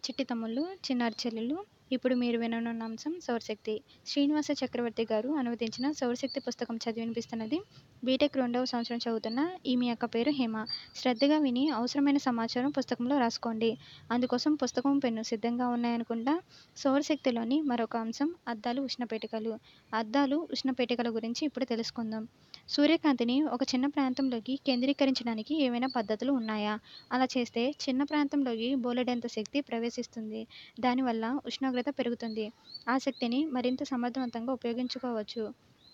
చిట్టి తమ్ముళ్ళు, చిన్నారి చెల్లెళ్ళు. ఇప్పుడు మీరు విననున్న అంశం సౌరశక్తి. శ్రీనివాస చక్రవర్తి గారు అనువదించిన సౌరశక్తి పుస్తకం చదివి వినిపిస్తున్నది బీటెక్ 2వ సంవత్సరం చదువుతున్న మీ అక్క పేరు హేమ. శ్రద్ధగా విని అవసరమైన సమాచారం పుస్తకంలో రాసుకోండి. అందుకోసం పుస్తకం, పెన్ను సిద్ధంగా ఉన్నాయనుకుంటా. సౌరశక్తిలోని మరొక అంశం అద్దాలు, ఉష్ణపేటికలు. అద్దాలు, ఉష్ణపేటికల గురించి ఇప్పుడు తెలుసుకుందాం. సూర్యకాంతిని ఒక చిన్న ప్రాంతంలోకి కేంద్రీకరించడానికి ఏవైనా పద్ధతులు ఉన్నాయా? అలా చేస్తే చిన్న ప్రాంతంలోకి బోలెడంత శక్తి ప్రవేశిస్తుంది. దానివల్ల ఉష్ణోగ్రత పెరుగుతుంది. ఆ శక్తిని మరింత సమర్థవంతంగా ఉపయోగించుకోవచ్చు.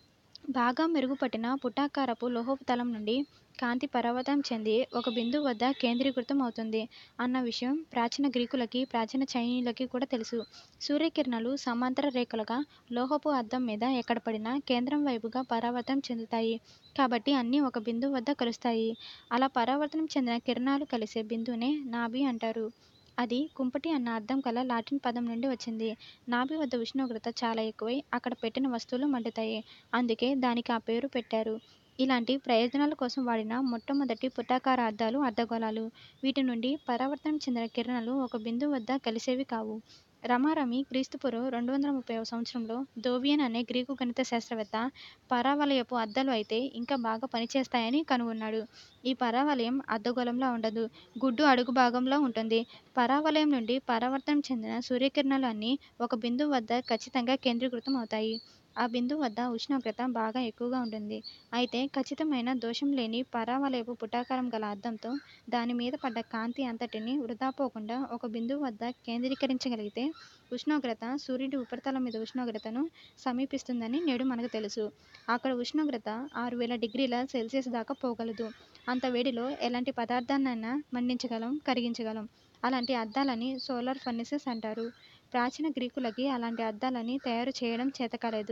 బాగా మెరుగుపట్టిన పుటాకారపు లోహపు తలం నుండి కాంతి పరావర్తం చెంది ఒక బిందువు వద్ద కేంద్రీకృతం అవుతుంది అన్న విషయం ప్రాచీన గ్రీకులకి, ప్రాచీన చైనీయులకి కూడా తెలుసు. సూర్యకిరణాలు సమాంతర రేఖలుగా లోహపు అద్దం మీద ఎక్కడ పడినా కేంద్రం వైపుగా పరావర్తం చెందుతాయి. కాబట్టి అన్నీ ఒక బిందువు వద్ద కలుస్తాయి. అలా పరావర్తనం చెందిన కిరణాలు కలిసే బిందువునే నాభి అంటారు. అది కుంపటి అన్న అర్థం కల లాటిన్ పదం నుండి వచ్చింది. నాభి వద్ద ఉష్ణోగ్రత చాలా ఎక్కువై అక్కడ పెట్టిన వస్తువులు మండుతాయి. అందుకే దానికి ఆ పేరు పెట్టారు. ఇలాంటి ప్రయోజనాల కోసం వాడిన మొట్టమొదటి పుటాకార అద్దాలు అర్ధగోళాలు. వీటి నుండి పరావర్తనం చెందిన కిరణాలు ఒక బిందువు వద్ద కలిసేవి కావు. రమారమి క్రీస్తుపూర్వం 230వ సంవత్సరంలో దోవియన్ అనే గ్రీకు గణిత శాస్త్రవేత్త పరావలయపు అద్దాలు అయితే ఇంకా బాగా పనిచేస్తాయని కనుగొన్నాడు. ఈ పరావలయం అర్ధగోళంలా ఉండదు. గుడ్డు అడుగు భాగంలో ఉంటుంది. పరావలయం నుండి పరావర్తనం చెందిన సూర్యకిరణాలు అన్నీ ఒక బిందువు వద్ద ఖచ్చితంగా కేంద్రీకృతం అవుతాయి. ఆ బిందువు వద్ద ఉష్ణోగ్రత బాగా ఎక్కువగా ఉంటుంది. అయితే ఖచ్చితమైన దోషం లేని పరావలయపు పుటాకారం గల అద్దంతో దాని మీద పడ్డ కాంతి అంతటినీ వృధా పోకుండా ఒక బిందువు వద్ద కేంద్రీకరించగలిగితే ఉష్ణోగ్రత సూర్యుడి ఉపరితలం మీద ఉష్ణోగ్రతను సమీపిస్తుందని నేడు మనకు తెలుసు. అక్కడ ఉష్ణోగ్రత 6000 డిగ్రీల సెల్సియస్ దాకా పోగలదు. అంత వేడిలో ఎలాంటి పదార్థాన్నైనా మండించగలం, కరిగించగలం. అలాంటి అద్దాలని సోలార్ ఫర్నేసెస్ అంటారు. ప్రాచీన గ్రీకులకి అలాంటి అద్దాలని తయారు చేయడం చేతకాలేదు.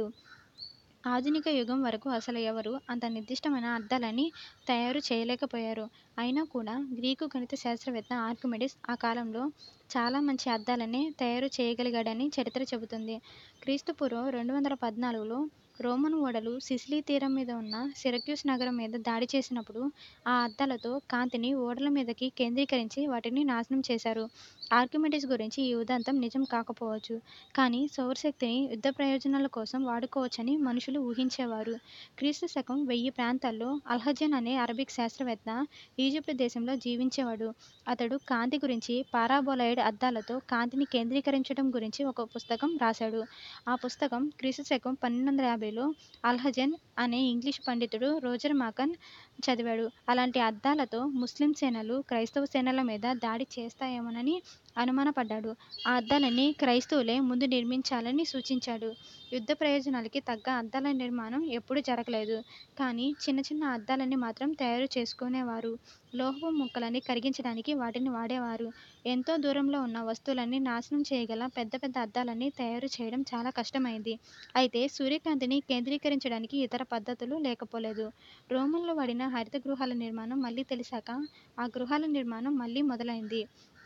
ఆధునిక యుగం వరకు అసలు ఎవరూ అంత నిర్దిష్టమైన అద్దాలని తయారు చేయలేకపోయారు. అయినా కూడా గ్రీకు గణిత శాస్త్రవేత్త ఆర్కిమెడిస్ ఆ కాలంలో చాలా మంచి అద్దాలనే తయారు చేయగలిగాడని చరిత్ర చెబుతుంది. క్రీస్తుపూర్వం 214లో రోమన్ ఓడలు సిసిలీ తీరం మీద ఉన్న సిరక్యూస్ నగరం మీద దాడి చేసినప్పుడు ఆ అద్దాలతో కాంతిని ఓడల మీదకి కేంద్రీకరించి వాటిని నాశనం చేశారు. ఆర్కిమెడిస్ గురించి ఈ ఉదంతం నిజం కాకపోవచ్చు. కానీ సౌరశక్తిని యుద్ధ ప్రయోజనాల కోసం వాడుకోవచ్చని మనుషులు ఊహించేవారు. క్రీస్తు శకం 1000 ప్రాంతాల్లో అల్హజన్ అనే అరబిక్ శాస్త్రవేత్త ఈజిప్టు దేశంలో జీవించేవాడు. అతడు కాంతి గురించి పారాబొలాయిడ్ అద్దాలతో కాంతిని కేంద్రీకరించడం గురించి ఒక పుస్తకం రాశాడు. ఆ పుస్తకం క్రీస్తు శకం 1250లో అల్హజన్ అనే ఇంగ్లీషు పండితుడు రోజర్ మాకన్ చదివాడు. అలాంటి అద్దాలతో ముస్లిం సేనలు క్రైస్తవ సేనల మీద దాడి చేస్తాయేమోనని అనుమానపడ్డాడు. ఆ అద్దాలని క్రైస్తవులే ముందు నిర్మించాలని సూచించాడు. యుద్ధ ప్రయోజనాలకి తగ్గ అద్దాల నిర్మాణం ఎప్పుడూ జరగలేదు. కానీ చిన్న చిన్న అద్దాలని మాత్రం తయారు చేసుకునేవారు. లోహపు ముక్కలని కరిగించడానికి వాటిని వాడేవారు. ఎంతో దూరంలో ఉన్న వస్తువులని నాశనం చేయగల పెద్ద పెద్ద అద్దాలని తయారు చేయడం చాలా కష్టమైంది. అయితే సూర్యకాంతిని కేంద్రీకరించడానికి ఇతర పద్ధతులు లేకపోలేదు. రోమన్లు వాడిన హరిత గృహాల నిర్మాణం మళ్ళీ తెలిసాక ఆ గృహాల నిర్మాణం మళ్ళీ మొదలైంది.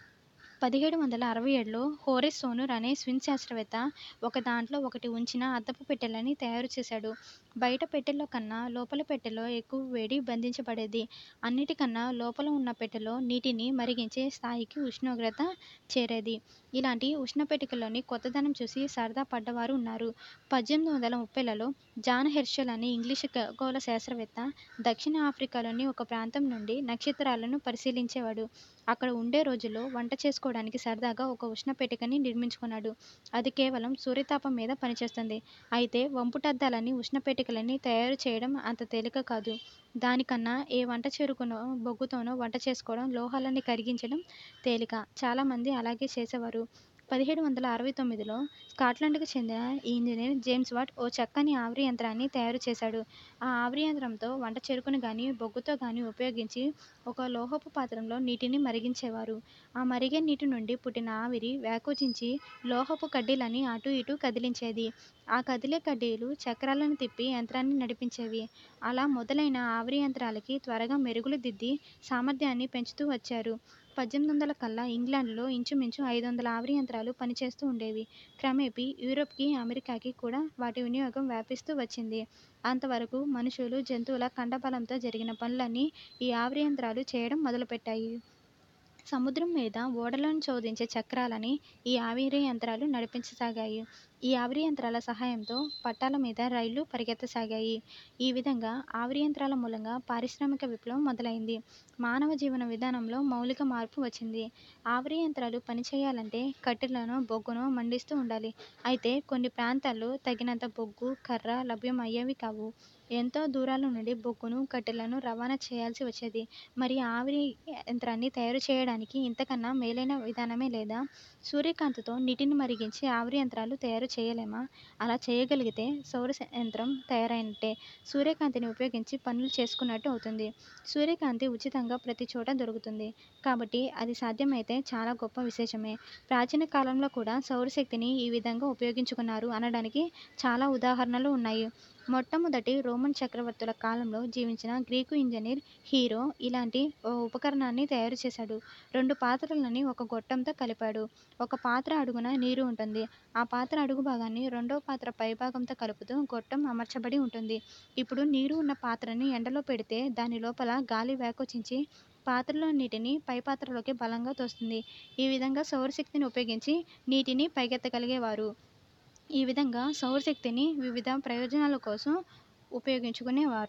1767లో హోరెస్ సోనూర్ అనే స్విస్ శాస్త్రవేత్త ఒక దాంట్లో ఒకటి ఉంచిన అద్దపు పెట్టెలని తయారు చేశాడు. బయట పెట్టెల్లో కన్నా లోపల పెట్టెలో ఎక్కువ వేడి బంధించబడేది. అన్నిటికన్నా లోపల ఉన్న పెట్టెలో నీటిని మరిగించే స్థాయికి ఉష్ణోగ్రత చేరేది. ఇలాంటి ఉష్ణపెట్టికలోని కొత్తదనం చూసి సరదా పడ్డవారు ఉన్నారు. 1830లలో జాన్ హెర్షెల్ అనే ఇంగ్లీషు ఖగోళ శాస్త్రవేత్త దక్షిణ ఆఫ్రికాలోని ఒక ప్రాంతం నుండి నక్షత్రాలను పరిశీలించేవాడు. అక్కడ ఉండే రోజుల్లో వంట చేసుకోవడానికి సరదాగా ఒక ఉష్ణపెట్టికని నిర్మించుకున్నాడు. అది కేవలం సూర్యతాపం మీద పనిచేస్తుంది. అయితే వంపుటద్దాలని, ఉష్ణపెట్టికలని తయారు చేయడం అంత తేలిక కాదు. దానికన్నా ఏ వంట చెరుకునో, బొగ్గుతోనో వంట చేసుకోవడం, లోహాలని కరిగించడం తేలిక. చాలామంది అలాగే చేసేవారు. 1769లో స్కాట్లాండ్కు చెందిన ఇంజనీర్ జేమ్స్ వాట్ ఓ చక్కని ఆవిరి యంత్రాన్ని తయారు చేశాడు. ఆ ఆవిరి యంత్రంతో వంట చెరుకును గానీ, బొగ్గుతో గానీ ఉపయోగించి ఒక లోహపు పాత్రలో నీటిని మరిగించేవారు. ఆ మరిగే నీటి నుండి పుట్టిన ఆవిరి వ్యాకోచించి లోహపు కడ్డీలని అటూ ఇటూ కదిలించేది. ఆ కదిలే కడ్డీలు చక్రాలను తిప్పి యంత్రాన్ని నడిపించేవి. అలా మొదలైన ఆవిరి యంత్రాలకి త్వరగా మెరుగులు దిద్ది సామర్థ్యాన్ని పెంచుతూ వచ్చారు. 1800 కల్లా ఇంగ్లాండ్లో ఇంచుమించు 500 ఆవిరి యంత్రాలు పనిచేస్తూ ఉండేవి. క్రమేపీ యూరోప్కి, అమెరికాకి కూడా వాటి వినియోగం వ్యాపిస్తూ వచ్చింది. అంతవరకు మనుషులు, జంతువుల కండబలంతో జరిగిన పనులన్నీ ఈ ఆవిరి యంత్రాలు చేయడం మొదలుపెట్టాయి. సముద్రం మీద ఓడలను చోదించే చక్రాలని ఈ ఆవిరి యంత్రాలు నడిపించసాగాయి. ఈ ఆవిరి యంత్రాల సహాయంతో పట్టాల మీద రైళ్లు పరిగెత్తసాగాయి. ఈ విధంగా ఆవిరి యంత్రాల మూలంగా పారిశ్రామిక విప్లవం మొదలైంది. మానవ జీవన విధానంలో మౌలిక మార్పు వచ్చింది. ఆవిరి యంత్రాలు పనిచేయాలంటే కట్టెలను, బొగ్గును మండిస్తూ ఉండాలి. అయితే కొన్ని ప్రాంతాల్లో తగినంత బొగ్గు, కర్ర లభ్యం అయ్యేవి కావు. ఎంతో దూరాల నుండి బొగ్గును, కట్టెలను రవాణా చేయాల్సి వచ్చేది. మరి ఆవిరి యంత్రాన్ని తయారు చేయడానికి ఇంతకన్నా మేలైన విధానమే లేదా? సూర్యకాంతితో నీటిని మరిగించి ఆవిరి యంత్రాలు తయారు చేయలేమా? అలా చేయగలిగితే యంత్రం తయారైనట్టే. సూర్యకాంతిని ఉపయోగించి పనులు చేసుకున్నట్టు అవుతుంది. సూర్యకాంతి ఉచితంగా ప్రతి చోట దొరుకుతుంది. కాబట్టి అది సాధ్యమైతే చాలా గొప్ప విశేషమే. ప్రాచీన కాలంలో కూడా సౌరశక్తిని ఈ విధంగా ఉపయోగించుకున్నారు అనడానికి చాలా ఉదాహరణలు ఉన్నాయి. మొట్టమొదటి రోమన్ చక్రవర్తుల కాలంలో జీవించిన గ్రీకు ఇంజనీర్ హీరో ఇలాంటి ఓ ఉపకరణాన్ని తయారు చేశాడు. 2 పాత్రలని ఒక గొట్టంతో కలిపాడు. ఒక పాత్ర అడుగున నీరు ఉంటుంది. ఆ పాత్ర అడుగు భాగాన్ని రెండో పాత్ర పైభాగంతో కలుపుతూ గొట్టం అమర్చబడి ఉంటుంది. ఇప్పుడు నీరు ఉన్న పాత్రని ఎండలో పెడితే దాని లోపల గాలి వ్యాకోచించి పాత్రలోని నీటిని పై పాత్రలోకి బలంగా తోస్తుంది. ఈ విధంగా సౌరశక్తిని ఉపయోగించి నీటిని పైకెత్తగలిగేవారు. ఈ విధంగా సౌరశక్తిని వివిధ ప్రయోజనాల కోసం ఉపయోగించుకునేవారు.